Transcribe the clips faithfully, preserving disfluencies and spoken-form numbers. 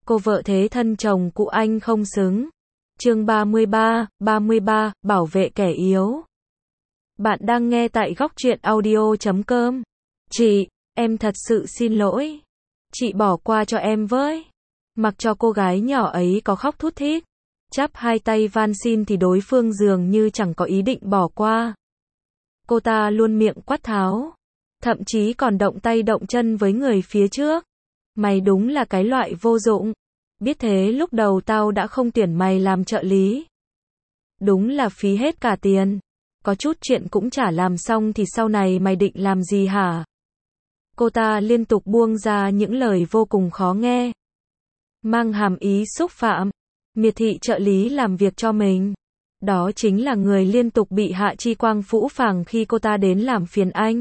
cô vợ thế thân chồng cụ anh không xứng. Chương ba mươi ba, ba mươi ba, bảo vệ kẻ yếu. Bạn đang nghe tại góc truyện audio chấm com. Chị, em thật sự xin lỗi. Chị bỏ qua cho em với. Mặc cho cô gái nhỏ ấy có khóc thút thít, chắp hai tay van xin thì đối phương dường như chẳng có ý định bỏ qua. Cô ta luôn miệng quát tháo, thậm chí còn động tay động chân với người phía trước. Mày đúng là cái loại vô dụng. Biết thế lúc đầu tao đã không tuyển mày làm trợ lý. Đúng là phí hết cả tiền. Có chút chuyện cũng chả làm xong thì sau này mày định làm gì hả? Cô ta liên tục buông ra những lời vô cùng khó nghe, mang hàm ý xúc phạm, miệt thị trợ lý làm việc cho mình. Đó chính là người liên tục bị Hạ Chi Quang phũ phàng khi cô ta đến làm phiền anh.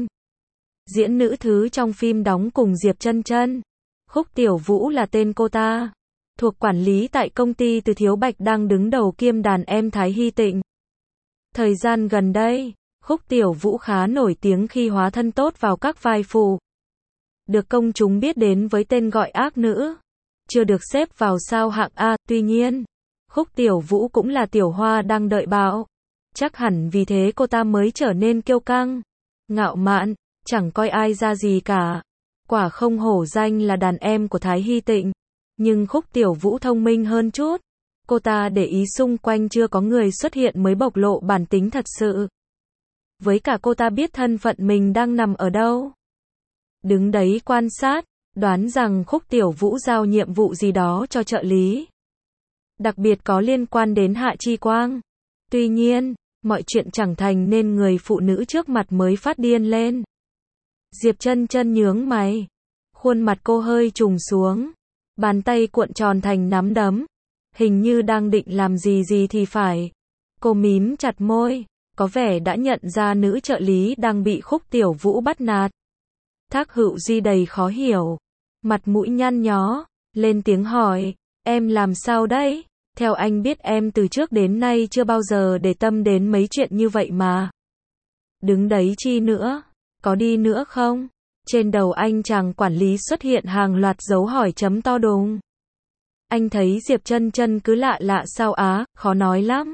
Diễn nữ thứ trong phim đóng cùng Diệp Chân Chân. Khúc Tiểu Vũ là tên cô ta, thuộc quản lý tại công ty Từ Thiếu Bạch đang đứng đầu kiêm đàn em Thái Hy Tịnh. Thời gian gần đây, Khúc Tiểu Vũ khá nổi tiếng khi hóa thân tốt vào các vai phụ, được công chúng biết đến với tên gọi ác nữ. Chưa được xếp vào sao hạng A, tuy nhiên, Khúc Tiểu Vũ cũng là tiểu hoa đang đợi bão. Chắc hẳn vì thế cô ta mới trở nên kiêu căng, ngạo mạn, chẳng coi ai ra gì cả. Quả không hổ danh là đàn em của Thái Hy Tịnh. Nhưng Khúc Tiểu Vũ thông minh hơn chút. Cô ta để ý xung quanh chưa có người xuất hiện mới bộc lộ bản tính thật sự. Với cả cô ta biết thân phận mình đang nằm ở đâu. Đứng đấy quan sát, đoán rằng Khúc Tiểu Vũ giao nhiệm vụ gì đó cho trợ lý, đặc biệt có liên quan đến Hạ Chi Quang. Tuy nhiên, mọi chuyện chẳng thành nên người phụ nữ trước mặt mới phát điên lên. Diệp Chân Chân nhướng mày, khuôn mặt cô hơi trùng xuống, bàn tay cuộn tròn thành nắm đấm, hình như đang định làm gì gì thì phải. Cô mím chặt môi, có vẻ đã nhận ra nữ trợ lý đang bị Khúc Tiểu Vũ bắt nạt. Thác Hữu Di đầy khó hiểu, mặt mũi nhăn nhó, lên tiếng hỏi, em làm sao đấy? Theo anh biết em từ trước đến nay chưa bao giờ để tâm đến mấy chuyện như vậy mà. Đứng đấy chi nữa? Có đi nữa không? Trên đầu anh chàng quản lý xuất hiện hàng loạt dấu hỏi chấm to đùng. Anh thấy Diệp Chân Chân cứ lạ lạ sao á, khó nói lắm.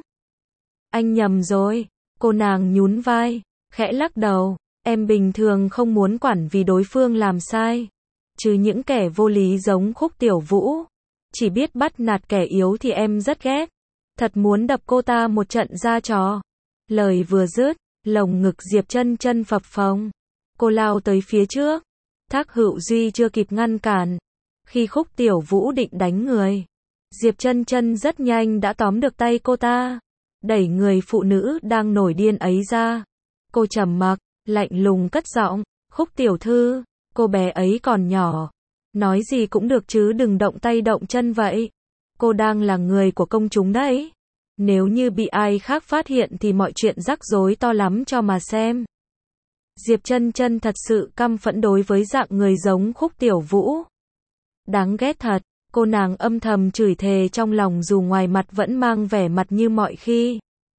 Anh nhầm rồi. Cô nàng nhún vai, khẽ lắc đầu. Em bình thường không muốn quản vì đối phương làm sai. Trừ những kẻ vô lý giống Khúc Tiểu Vũ, chỉ biết bắt nạt kẻ yếu thì em rất ghét. Thật muốn đập cô ta một trận ra trò. Lời vừa dứt, lồng ngực Diệp Chân Chân phập phồng. Cô lao tới phía trước. Thác Hữu Duy chưa kịp ngăn cản. Khi Khúc Tiểu Vũ định đánh người, Diệp Chân Chân rất nhanh đã tóm được tay cô ta, đẩy người phụ nữ đang nổi điên ấy ra. Cô trầm mặc, lạnh lùng cất giọng, Khúc tiểu thư, cô bé ấy còn nhỏ, nói gì cũng được chứ đừng động tay động chân vậy. Cô đang là người của công chúng đấy. Nếu như bị ai khác phát hiện thì mọi chuyện rắc rối to lắm cho mà xem. Diệp Chân Chân thật sự căm phẫn đối với dạng người giống Khúc Tiểu Vũ. Đáng ghét thật, cô nàng âm thầm chửi thề trong lòng dù ngoài mặt vẫn mang vẻ mặt như mọi khi.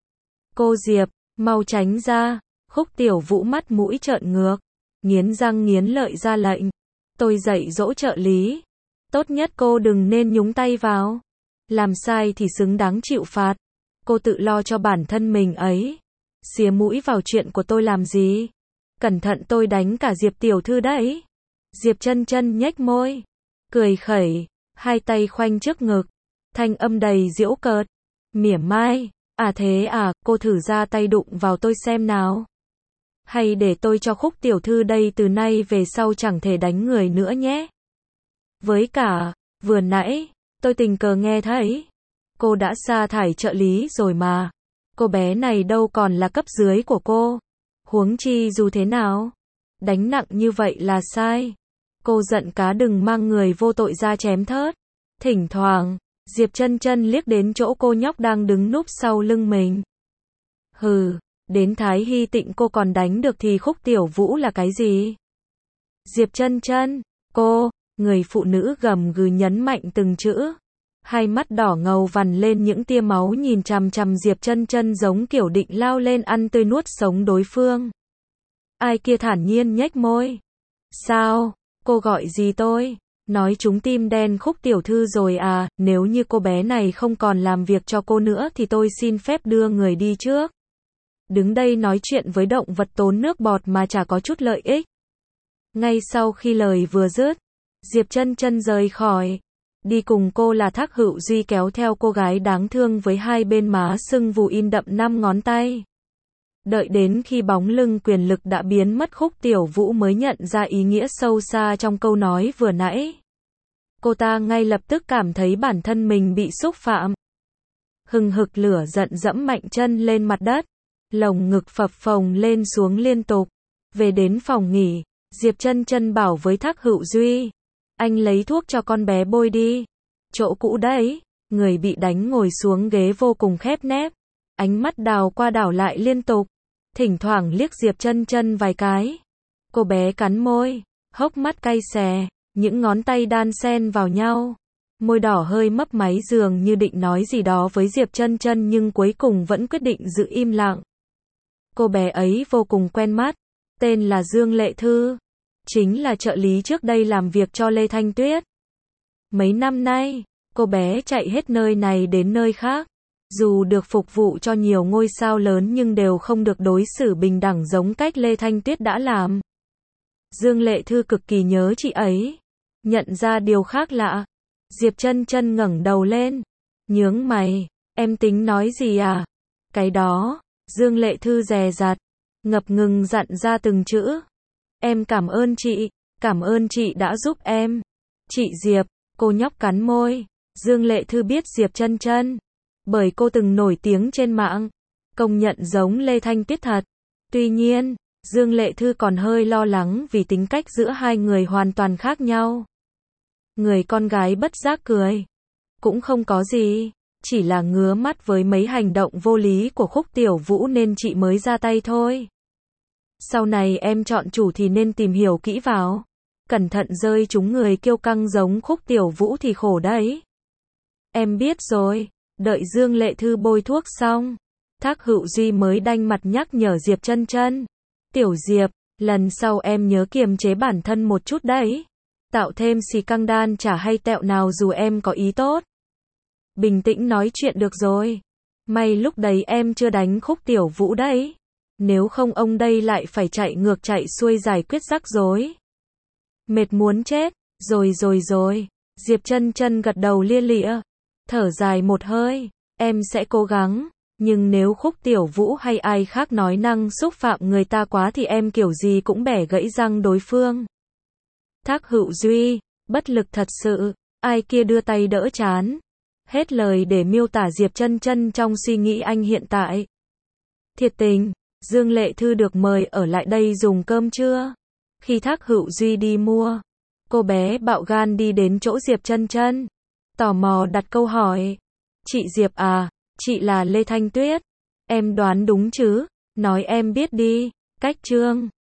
Cô Diệp, mau tránh ra. Khúc Tiểu Vũ mắt mũi trợn ngược, nghiến răng nghiến lợi ra lệnh. Tôi dạy dỗ trợ lý. Tốt nhất cô đừng nên nhúng tay vào. Làm sai thì xứng đáng chịu phạt. Cô tự lo cho bản thân mình ấy. Xía mũi vào chuyện của tôi làm gì? Cẩn thận tôi đánh cả Diệp tiểu thư đấy. Diệp Chân Chân nhếch môi, cười khẩy, hai tay khoanh trước ngực, thanh âm đầy giễu cợt, mỉa mai. À thế à, cô thử ra tay đụng vào tôi xem nào. Hay để tôi cho Khúc tiểu thư đây từ nay về sau chẳng thể đánh người nữa nhé. Với cả, vừa nãy, tôi tình cờ nghe thấy, cô đã sa thải trợ lý rồi mà. Cô bé này đâu còn là cấp dưới của cô. Huống chi dù thế nào, đánh nặng như vậy là sai. Cô giận cá đừng mang người vô tội ra chém thớt. Thỉnh thoảng, Diệp Chân Chân liếc đến chỗ cô nhóc đang đứng núp sau lưng mình. Hừ, đến Thái Hy Tịnh cô còn đánh được thì Khúc Tiểu Vũ là cái gì? Diệp Chân Chân, cô, người phụ nữ gầm gừ nhấn mạnh từng chữ. Hai mắt đỏ ngầu vằn lên những tia máu nhìn chằm chằm Diệp Chân Chân giống kiểu định lao lên ăn tươi nuốt sống đối phương. Ai kia thản nhiên nhếch môi. Sao, cô gọi gì tôi? Nói trúng tim đen Khúc tiểu thư rồi à, nếu như cô bé này không còn làm việc cho cô nữa thì tôi xin phép đưa người đi trước. Đứng đây nói chuyện với động vật tốn nước bọt mà chả có chút lợi ích. Ngay sau khi lời vừa dứt, Diệp Chân Chân rời khỏi. Đi cùng cô là Thác Hữu Duy kéo theo cô gái đáng thương với hai bên má sưng vù in đậm năm ngón tay. Đợi đến khi bóng lưng quyền lực đã biến mất, Khúc Tiểu Vũ mới nhận ra ý nghĩa sâu xa trong câu nói vừa nãy. Cô ta ngay lập tức cảm thấy bản thân mình bị xúc phạm. Hừng hực lửa giận dẫm mạnh chân lên mặt đất, lồng ngực phập phồng lên xuống liên tục. Về đến phòng nghỉ, Diệp Chân Chân bảo với Thác Hữu Duy, anh lấy thuốc cho con bé bôi đi. Chỗ cũ đấy. Người bị đánh ngồi xuống ghế vô cùng khép nép, ánh mắt đảo qua đảo lại liên tục, thỉnh thoảng liếc Diệp Chân Chân vài cái. Cô bé cắn môi, hốc mắt cay xè, những ngón tay đan xen vào nhau, môi đỏ hơi mấp máy dường như định nói gì đó với Diệp Chân Chân nhưng cuối cùng vẫn quyết định giữ im lặng. Cô bé ấy vô cùng quen mắt, tên là Dương Lệ Thư, chính là trợ lý trước đây làm việc cho Lê Thanh Tuyết. Mấy năm nay, cô bé chạy hết nơi này đến nơi khác, dù được phục vụ cho nhiều ngôi sao lớn nhưng đều không được đối xử bình đẳng giống cách Lê Thanh Tuyết đã làm. Dương Lệ Thư cực kỳ nhớ chị ấy. Nhận ra điều khác lạ, Diệp Chân Chân ngẩng đầu lên, nhướng mày, em tính nói gì à? Cái đó, Dương Lệ Thư dè dặt, ngập ngừng dặn ra từng chữ. Em cảm ơn chị, cảm ơn chị đã giúp em. Chị Diệp, cô nhóc cắn môi. Dương Lệ Thư biết Diệp Chân Chân, bởi cô từng nổi tiếng trên mạng, công nhận giống Lê Thanh Tuyết thật. Tuy nhiên, Dương Lệ Thư còn hơi lo lắng vì tính cách giữa hai người hoàn toàn khác nhau. Người con gái bất giác cười. Cũng không có gì, chỉ là ngứa mắt với mấy hành động vô lý của Khúc Tiểu Vũ nên chị mới ra tay thôi. Sau này em chọn chủ thì nên tìm hiểu kỹ vào. Cẩn thận rơi trúng người kiêu căng giống Khúc Tiểu Vũ thì khổ đấy. Em biết rồi. Đợi Dương Lệ Thư bôi thuốc xong, Thác Hữu Duy mới đanh mặt nhắc nhở Diệp Chân Chân. Tiểu Diệp, lần sau em nhớ kiềm chế bản thân một chút đấy. Tạo thêm xì căng đan chả hay tẹo nào dù em có ý tốt. Bình tĩnh nói chuyện được rồi. May lúc đấy em chưa đánh Khúc Tiểu Vũ đấy. Nếu không ông đây lại phải chạy ngược chạy xuôi giải quyết rắc rối. Mệt muốn chết. Rồi rồi rồi. Diệp Chân Chân gật đầu lia lịa. Thở dài một hơi. Em sẽ cố gắng. Nhưng nếu Khúc Tiểu Vũ hay ai khác nói năng xúc phạm người ta quá thì em kiểu gì cũng bẻ gãy răng đối phương. Thác Hữu Duy, bất lực thật sự. Ai kia đưa tay đỡ chán. Hết lời để miêu tả Diệp Chân Chân trong suy nghĩ anh hiện tại. Thiệt tình, Dương Lệ Thư được mời ở lại đây dùng cơm trưa. Khi Thác Hữu Duy đi mua, cô bé bạo gan đi đến chỗ Diệp Chân Chân, tò mò đặt câu hỏi. Chị Diệp à, chị là Lê Thanh Tuyết. Em đoán đúng chứ? Nói em biết đi. Cách Trương